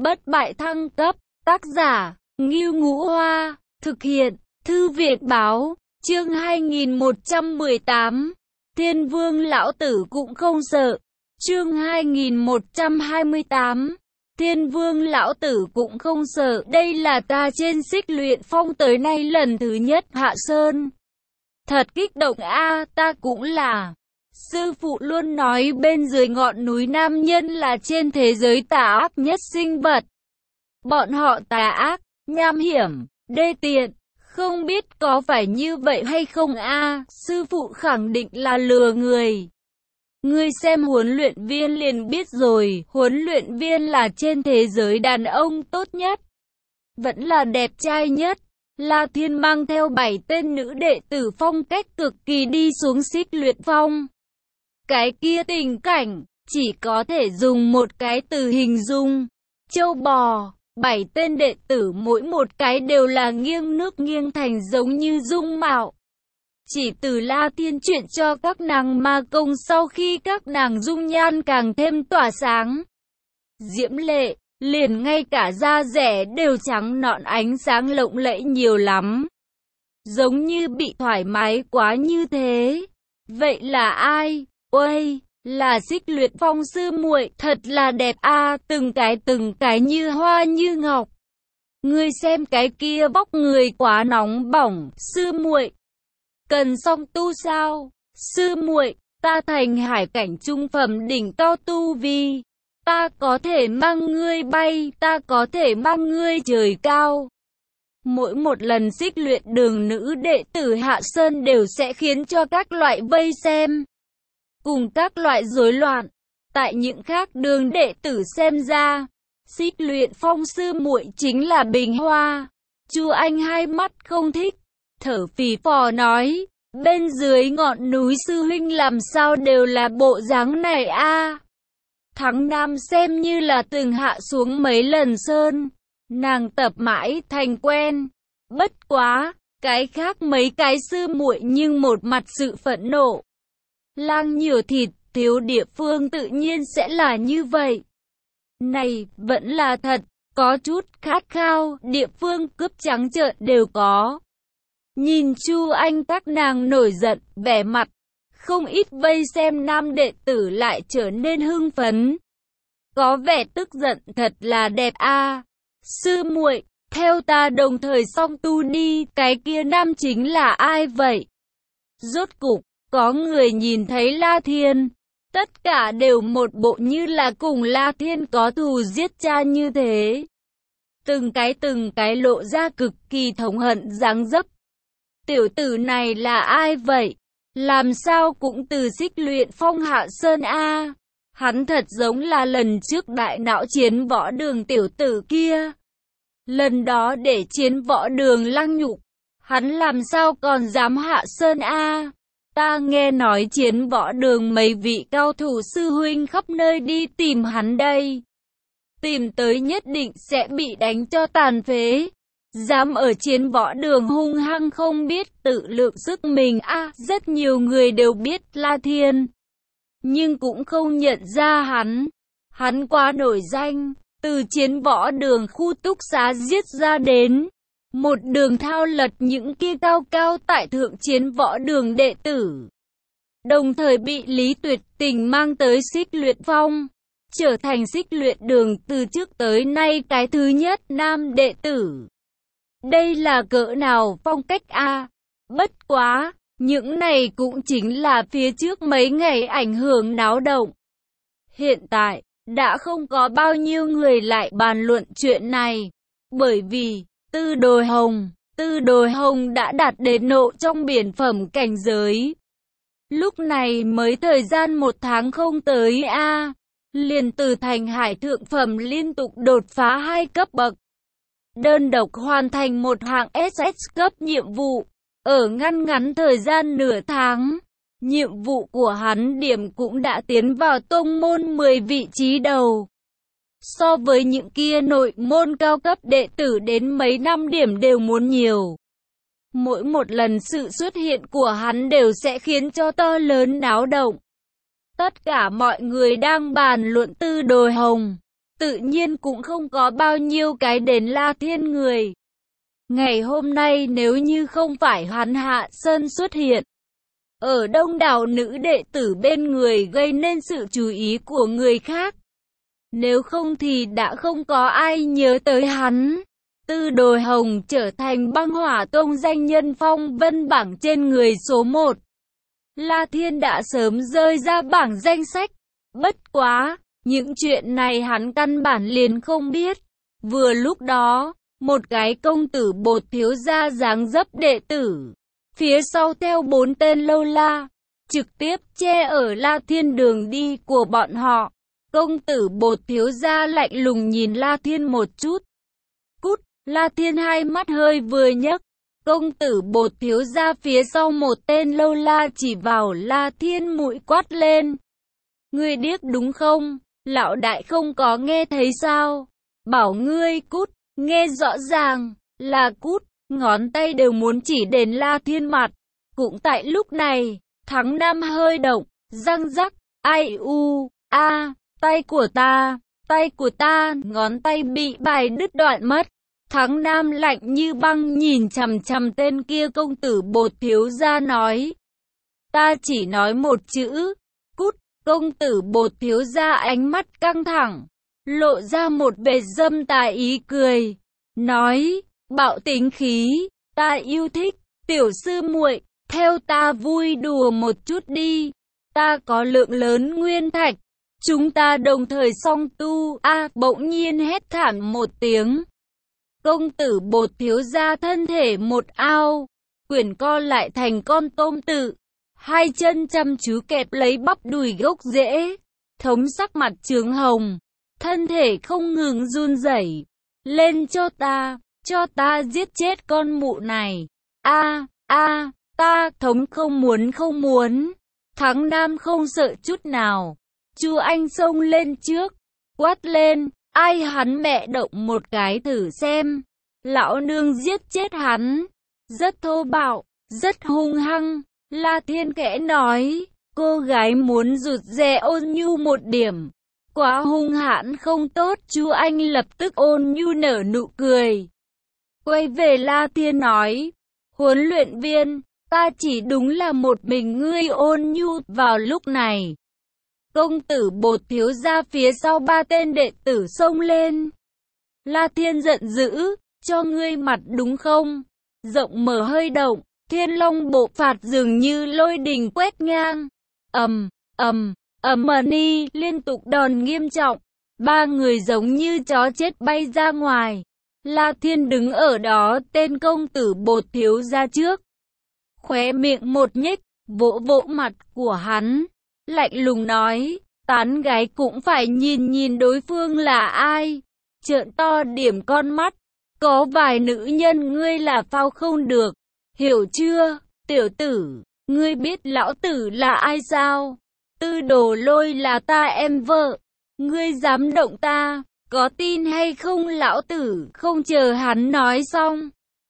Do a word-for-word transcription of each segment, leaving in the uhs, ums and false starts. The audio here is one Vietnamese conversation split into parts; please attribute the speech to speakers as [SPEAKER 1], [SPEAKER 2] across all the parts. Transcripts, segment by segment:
[SPEAKER 1] Bất bại thăng cấp, tác giả, Ngưu Ngũ Hoa, thực hiện, Thư viện báo, chương hai nghìn một trăm mười tám, Thiên Vương lão tử cũng không sợ, chương hai nghìn một trăm hai mươi tám, Thiên Vương lão tử cũng không sợ, đây là ta trên Xích Luyện Phong tới nay lần thứ nhất hạ sơn. Thật kích động a, ta cũng là. Sư phụ luôn nói bên dưới ngọn núi nam nhân là trên thế giới tà ác nhất sinh vật. Bọn họ tà ác, nham hiểm, đê tiện, không biết có phải như vậy hay không a, sư phụ khẳng định là lừa người. Ngươi xem huấn luyện viên liền biết rồi, huấn luyện viên là trên thế giới đàn ông tốt nhất, vẫn là đẹp trai nhất. La Thiên mang theo bảy tên nữ đệ tử phong cách cực kỳ đi xuống Xích Luyện Phong. Cái kia tình cảnh, chỉ có thể dùng một cái từ hình dung. Châu bò, bảy tên đệ tử mỗi một cái đều là nghiêng nước nghiêng thành giống như dung mạo. Chỉ từ La Thiên chuyện cho các nàng ma công sau khi các nàng dung nhan càng thêm tỏa sáng. Diễm lệ, liền ngay cả da rẻ đều trắng nõn ánh sáng lộng lẫy nhiều lắm. Giống như bị thoải mái quá như thế. Vậy là ai? Ôi, là Xích Luyện Phong sư muội, thật là đẹp a, à, từng cái từng cái như hoa như ngọc. Ngươi xem cái kia vóc người quá nóng bỏng, sư muội. Cần song tu sao? Sư muội, ta thành hải cảnh trung phẩm đỉnh cao tu vi. Ta có thể mang ngươi bay, ta có thể mang ngươi trời cao. Mỗi một lần Xích Luyện đường nữ đệ tử hạ sơn đều sẽ khiến cho các loại vây xem, cùng các loại rối loạn. Tại những khác đường đệ tử xem ra, Xích Luyện Phong sư muội chính là bình hoa. Chu Anh hai mắt không thích, thở phì phò nói, bên dưới ngọn núi sư huynh làm sao đều là bộ dáng này a? À? Thắng Nam xem như là từng hạ xuống mấy lần sơn, nàng tập mãi thành quen. Bất quá, cái khác mấy cái sư muội nhưng một mặt sự phẫn nộ. Lang nhiều thịt, thiếu địa phương tự nhiên sẽ là như vậy. Này, vẫn là thật, có chút khát khao, địa phương cướp trắng trợn đều có. Nhìn Chu Anh các nàng nổi giận, vẻ mặt, không ít vây xem nam đệ tử lại trở nên hưng phấn. Có vẻ tức giận thật là đẹp a. À. Sư muội, theo ta đồng thời song tu đi, cái kia nam chính là ai vậy? Rốt cục, có người nhìn thấy La Thiên, tất cả đều một bộ như là cùng La Thiên có thù giết cha như thế. Từng cái từng cái lộ ra cực kỳ thống hận dáng dấp. Tiểu tử này là ai vậy? Làm sao cũng từ Xích Luyện Phong hạ sơn a? À? Hắn thật giống là lần trước đại não chiến võ đường tiểu tử kia. Lần đó để chiến võ đường lăng nhục, hắn làm sao còn dám hạ sơn a? À? Ta nghe nói chiến võ đường mấy vị cao thủ sư huynh khắp nơi đi tìm hắn đây. Tìm tới nhất định sẽ bị đánh cho tàn phế. Dám ở chiến võ đường hung hăng không biết tự lượng sức mình a. À, rất nhiều người đều biết La Thiên, nhưng cũng không nhận ra hắn. Hắn quá nổi danh, từ chiến võ đường khu túc xá giết ra đến, một đường thao lật những kia cao cao tại thượng chiến võ đường đệ tử. Đồng thời bị Lý Tuyệt Tình mang tới Xích Luyện Phong, trở thành Xích Luyện đường từ trước tới nay cái thứ nhất nam đệ tử. Đây là cỡ nào phong cách a? À? Bất quá, những này cũng chính là phía trước mấy ngày ảnh hưởng náo động. Hiện tại, đã không có bao nhiêu người lại bàn luận chuyện này, bởi vì Tư Đồi Hồng, Tư Đồi Hồng đã đạt đến nộ trong biển phẩm cảnh giới. Lúc này mới thời gian một tháng không tới a, à, liền từ thành hải thượng phẩm liên tục đột phá hai cấp bậc. Đơn độc hoàn thành một hạng ét ét cấp nhiệm vụ, ở ngăn ngắn thời gian nửa tháng. Nhiệm vụ của hắn điểm cũng đã tiến vào tông môn mười vị trí đầu. So với những kia nội môn cao cấp đệ tử đến mấy năm điểm đều muốn nhiều. Mỗi một lần sự xuất hiện của hắn đều sẽ khiến cho to lớn náo động. Tất cả mọi người đang bàn luận Tư Đồi Hồng. tự nhiên cũng không có bao nhiêu cái đến La Thiên người. Ngày hôm nay nếu như không phải hắn Hạ Sơn xuất hiện, ở đông đảo nữ đệ tử bên người gây nên sự chú ý của người khác, nếu không thì đã không có ai nhớ tới hắn. Tư Đồ Hồng trở thành Băng Hỏa Tông danh nhân phong vân bảng trên người số một. La Thiên đã sớm rơi ra bảng danh sách. Bất quá, những chuyện này hắn căn bản liền không biết. Vừa lúc đó, một cái công tử bột thiếu gia dáng dấp đệ tử, phía sau theo bốn tên lâu la, trực tiếp che ở La Thiên đường đi của bọn họ. Công tử bột thiếu gia lạnh lùng nhìn La Thiên một chút. Cút, La Thiên hai mắt hơi vừa nhấc. Công tử bột thiếu gia phía sau một tên lâu la chỉ vào La Thiên mũi quát lên. Ngươi điếc đúng không? Lão đại không có nghe thấy sao? Bảo ngươi cút, nghe rõ ràng, là cút, ngón tay đều muốn chỉ đến La Thiên mặt. Cũng tại lúc này, Thắng Nam hơi động, răng rắc, ai u, a, tay của ta, tay của ta, ngón tay bị bài đứt đoạn mất. Thắng Nam lạnh như băng nhìn chằm chằm tên kia công tử bột thiếu gia nói. Ta chỉ nói một chữ, cút. Công tử bột thiếu gia ánh mắt căng thẳng, lộ ra một vệt dâm tà ý cười, nói, bạo tính khí, ta yêu thích, tiểu sư muội, theo ta vui đùa một chút đi, ta có lượng lớn nguyên thạch, chúng ta đồng thời song tu. A à, bỗng nhiên hét thảm một tiếng. Công tử bột thiếu gia thân thể một ao, quyển co lại thành con tôm tự. Hai chân chăm chú kẹp lấy bắp đùi gốc rễ, thống sắc mặt chướng hồng, thân thể không ngừng run rẩy. Lên cho ta, cho ta giết chết con mụ này. A, a, ta thống không muốn không muốn. Thắng Nam không sợ chút nào. Chu Anh xông lên trước, quát lên, ai hắn mẹ động một cái thử xem. Lão nương giết chết hắn. Rất thô bạo, rất hung hăng. La Thiên khẽ nói, cô gái muốn rụt rè ôn nhu một điểm, quá hung hãn không tốt. Chu Anh lập tức ôn nhu nở nụ cười, quay về La Thiên nói, huấn luyện viên, ta chỉ đúng là một mình ngươi ôn nhu. Vào lúc này, công tử bột thiếu gia phía sau ba tên đệ tử xông lên. La Thiên giận dữ, cho ngươi mặt đúng không? Rộng mở hơi động. Thiên Long bộ phạt dường như lôi đình quét ngang, ầm, ầm, ầm ni liên tục đòn nghiêm trọng, ba người giống như chó chết bay ra ngoài. La Thiên đứng ở đó, tên công tử bột thiếu gia trước, khóe miệng một nhếch, vỗ vỗ mặt của hắn, lạnh lùng nói, tán gái cũng phải nhìn nhìn đối phương là ai, trợn to điểm con mắt, có vài nữ nhân ngươi là phao không được. Hiểu chưa, tiểu tử, ngươi biết lão tử là ai sao? Tư Đồ Lôi là ta em vợ, ngươi dám động ta, có tin hay không? Lão tử không chờ hắn nói xong.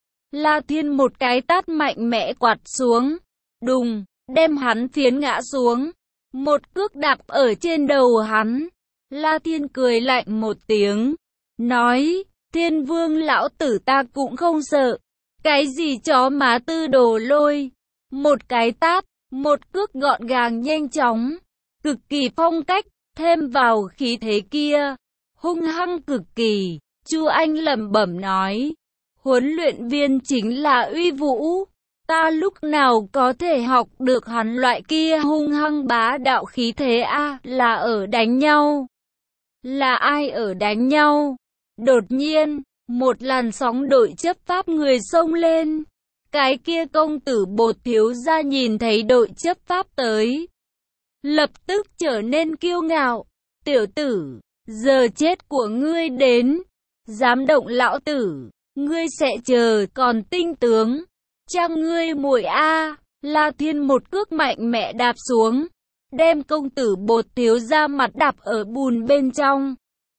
[SPEAKER 1] La Thiên một cái tát mạnh mẽ quạt xuống, đùng, đem hắn phiến ngã xuống, một cước đạp ở trên đầu hắn. La Thiên cười lạnh một tiếng, nói, Thiên Vương lão tử ta cũng không sợ. Cái gì chó má Tư Đồ Lôi, một cái tát, một cước gọn gàng nhanh chóng, cực kỳ phong cách, thêm vào khí thế kia, hung hăng cực kỳ. Chu Anh lẩm bẩm nói, huấn luyện viên chính là uy vũ, ta lúc nào có thể học được hắn loại kia hung hăng bá đạo khí thế a? À, là ở đánh nhau. Là ai ở đánh nhau? Đột nhiên, một làn sóng đội chấp pháp người xông lên. Cái kia công tử bột thiếu gia nhìn thấy đội chấp pháp tới, lập tức trở nên kiêu ngạo. Tiểu tử, giờ chết của ngươi đến, dám động lão tử, ngươi sẽ chờ còn tinh tướng. Trang ngươi muội a. La Thiên một cước mạnh mẽ đạp xuống, đem công tử bột thiếu gia mặt đạp ở bùn bên trong.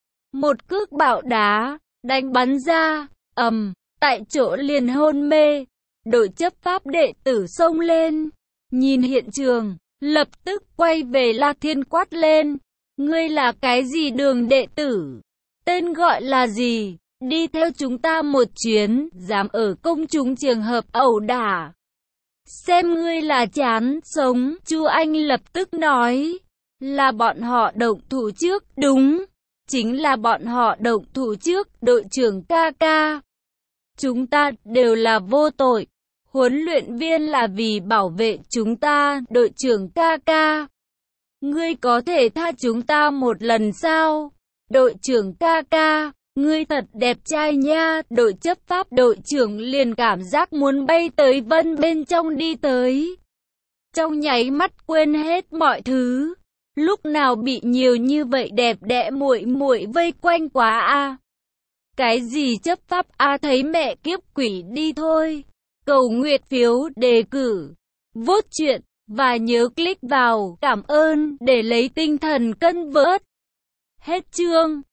[SPEAKER 1] Một cước bạo đá đánh bắn ra, ầm, tại chỗ liền hôn mê. Đội chấp pháp đệ tử xông lên, nhìn hiện trường, lập tức quay về La Thiên quát lên, ngươi là cái gì đường đệ tử, Tên gọi là gì? Đi theo chúng ta một chuyến, dám ở công chúng trường hợp ẩu đả. Xem ngươi là chán sống, Chu Anh lập tức nói. Là bọn họ động thủ trước, đúng. Chính là bọn họ động thủ trước, đội trưởng ca ca. Chúng ta đều là vô tội. Huấn luyện viên là vì bảo vệ chúng ta, đội trưởng ca ca. Ngươi có thể tha chúng ta một lần sao? Đội trưởng ca ca, ngươi thật đẹp trai nha. Đội chấp pháp đội trưởng liền cảm giác muốn bay tới Vân bên trong đi tới. Trong nháy mắt quên hết mọi thứ. Lúc nào bị nhiều như vậy đẹp đẽ muội muội vây quanh quá a. Cái gì chấp pháp a, thấy mẹ kiếp quỷ đi thôi. Cầu nguyện phiếu đề cử, vote chuyện và nhớ click vào cảm ơn để lấy tinh thần cân vớt. Hết chương.